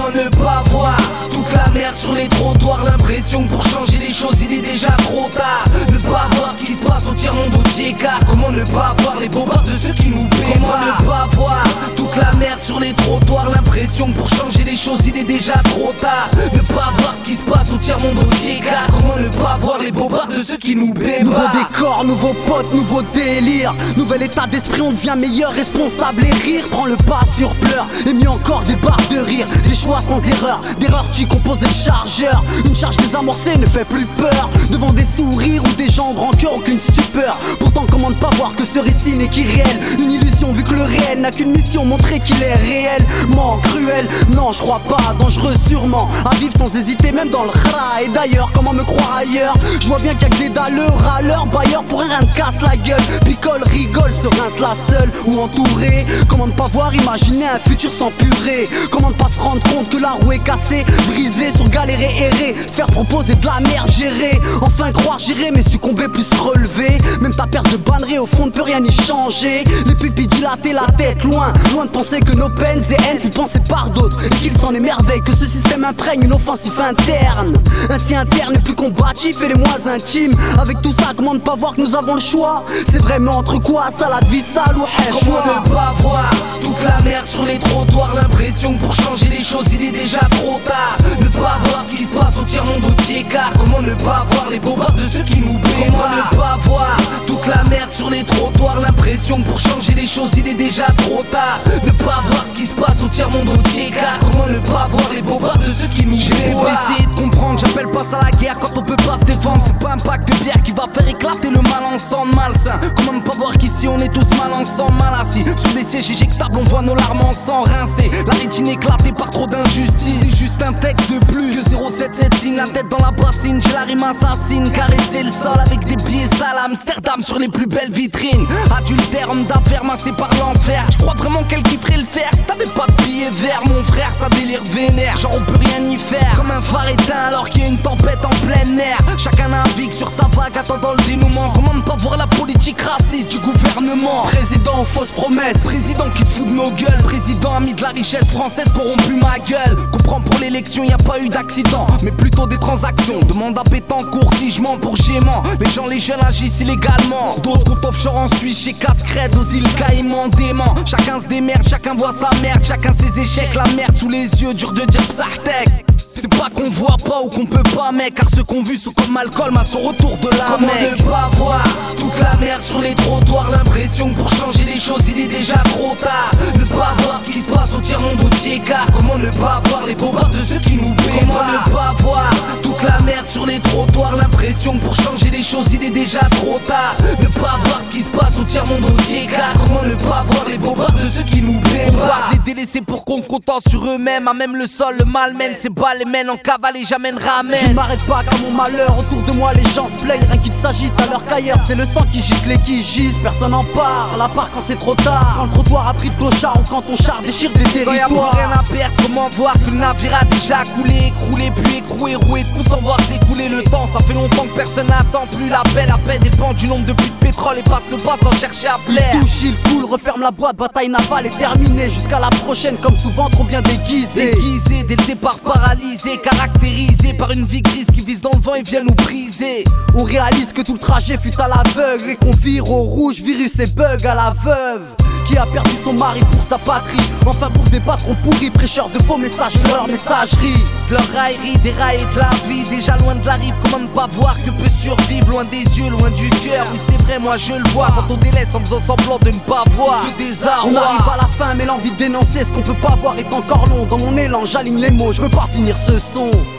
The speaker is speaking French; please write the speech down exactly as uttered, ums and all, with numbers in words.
Comment ne pas voir toute la merde sur les trottoirs? L'impression que pour changer les choses il est déjà trop tard. Ne pas voir ce qui se passe au tiers-monde au J-Car. Comment ne pas voir les bobards de ceux qui nous paient? Comment ne pas voir toute la merde sur les trottoirs? L'impression que pour changer les choses il est déjà trop tard. Ne pas voir ce qui se passe au tiers-monde au J-Car. Comment ne pas voir les bobards de ceux qui nous paient? Nouveau décor, nouveau pote, nouveau délire. Nouvel état d'esprit, on devient meilleur, responsable et rire. Prends le pas sur pleurs et mis encore des barres de rire. Des choix sans erreur, d'erreurs qui composent le chargeur. Une charge désamorcée ne fait plus peur. Devant des sourires ou des gens grand cœur, aucune stupeur. Pourtant comment ne pas voir que ce récit n'est qu'irréel. Une illusion vu que le réel n'a qu'une mission, montrer qu'il est réellement cruel. Non je crois pas, dangereux sûrement. À vivre sans hésiter même dans le khra. Et d'ailleurs comment me croire ailleurs? Je vois bien qu'il y a que des dalleurs, râleurs, bailleurs. Pour rien ne casse la gueule. Picole, rigole, se rince la seule ou entouré. Comment ne pas voir, imaginer un futur sans purée? Comment ne pas se rendre compte que la roue est cassée, brisée, sur galérer, errer, se faire proposer de la merde, gérer. Enfin croire gérer mais succomber plus relever. Même ta perte de bannerie au fond ne peut rien y changer. Les pupilles dilatées, la tête loin, loin de penser que nos peines et haines furent pensées par d'autres. Et qu'ils s'en émerveillent, que ce système imprègne une offensive interne. Ainsi interne et plus combatif et les moins intimes. Avec tout ça comment ne pas voir que nous avons le choix? C'est vraiment entre quoi? Salade, vie sale ou hache? Comment ne pas voir toute la merde sur les trottoirs? L'impression que pour changer les choses il est déjà trop tard. Ne pas voir ce qui se passe au tiers-monde au J-Car. Comment ne pas voir les bobards de ceux qui nous paient? Comment ne pas voir toute la merde sur les trottoirs? L'impression que pour changer les choses il est déjà trop tard. Ne pas voir ce qui se passe au tiers-monde au J-Car. Comment ne pas voir les bobards de ceux qui nous paient? Essayer de comprendre, j'appelle pas ça la guerre quand on peut pas se défendre. C'est pas un pack de bière qui va faire éclater le mal ensemble malsain. Comment ne pas voir qu'ici on est tous mal ensemble, mal assis sur des sièges éjectables, on voit nos larmes en sang rincées. La rétine éclatée par trop d'injustice. C'est juste un texte de plus que zéro sept sept signe. La tête dans la bassine, j'ai la rime assassine. Caresser le sol avec des pieds sales. Amsterdam sur les plus belles vitrines. Adultère, homme d'affaires massé par l'enfer. Tu crois vraiment qu'elle kifferait le faire si t'avais pas de billets verts? Mon frère, ça délire vénère, genre on peut rien y faire. Comme un phare éteint alors qu'il y a une tempête en plein air. Chacun navigue sur sa vague attendant le dénouement. Comment ne pas voir la politique raciste du gouvernement? Président aux fausses promesses, président qui se fout de nos gueules, président ami de la richesse française corrompu ma gueule. Comprends pour l'élection y a pas eu d'accident, mais plutôt des transactions. Demande à Pétancourt si je mens pour Gément. Les gens, les jeunes agissent illégalement. D'autres comptent offshore en Suisse chez Cascred aux îles Caïmans dément. Chacun se démerde, chacun voit sa merde, chacun ses échecs. La merde sous les yeux, dur de dire Psartek. C'est pas qu'on voit pas ou qu'on peut pas mec, car ceux qu'on vu sont comme Malcolm à son retour de la Comment mec. ne pas voir toute la merde sur les trottoirs? L'impression que pour changer les choses il est déjà trop tard. Ne pas voir ce qui se passe au tiers-monde au J-Car. Comment ne pas voir les bobards de ceux qui nous paient? Comment ne pas voir toute la merde sur les trottoirs? L'impression que pour changer les choses il est déjà trop tard. Ne pas voir ce qui se passe au tiers-monde au J-Car. Comment ne pas voir les bobards de ceux qui nous paient? On va les délaisser pour qu'on comptant sur eux-mêmes. À même le sol, le malmène, c'est pas les mène en cavale et jamais ne ramène. Je m'arrête pas qu'à mon malheur. Autour de moi les gens se plaignent, rien qu'il s'agite à leur qu'ailleurs. C'est le sang qui gicle et qui gise, personne en parle. À part quand c'est trop tard, quand le trottoir a pris le clochard ou quand ton char déchire des territoires. Quand y'a plus rien à perdre, comment voir que le navire a déjà coulé, écroulé, puis écroué, roué de coups sans voir s'écouler le temps. Ça fait longtemps que personne n'attend plus l'appel. La paix dépend du nombre de puits de pétrole et passe le pas sans chercher à plaire. Il touche, il coule, referme la boîte, bataille navale est terminée. Jusqu'à la prochaine, comme souvent trop bien déguisé. Déguisé dès le départ, paralysé, caractérisé par une vie grise qui vise dans le vent et vient nous briser. On réalise que tout le trajet fut à l'aveugle et qu'on vire au rouge, virus et bug à la veuve qui a perdu son mari pour sa patrie. Enfin pour des patrons pourris, prêcheurs de faux messages sur leur messagerie. De leur raillerie, des rails et de la vie, déjà loin de la rive, comment ne pas voir que peut survivre? Loin des yeux, loin du cœur, oui c'est vrai moi je le vois. Quand on délaisse en faisant semblant de ne pas voir ce désarroi. On arrive à la fin mais l'envie de dénoncer ce qu'on peut pas voir est encore long. Dans mon élan j'aligne les mots, je veux pas finir ce son.